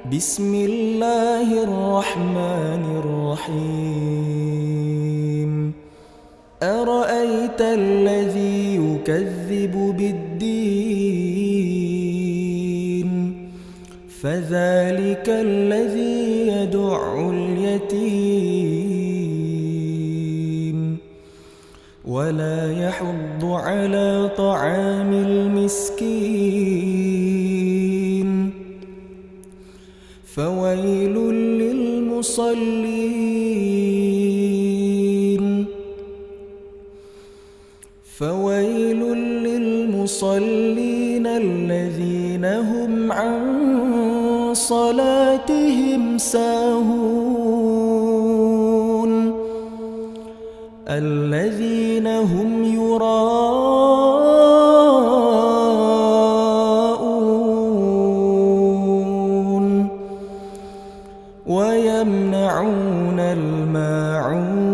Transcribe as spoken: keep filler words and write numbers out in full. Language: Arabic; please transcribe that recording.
بسم الله الرحمن الرحيم أرأيت الذي يكذب بالدين فذلك الذي يدع اليتيم ولا يحض على طعام المسكين فويل للمصلين فويل للمصلين الذين هم عن صلاتهم ساهون الذين هم يراءون ويمنعون الماعون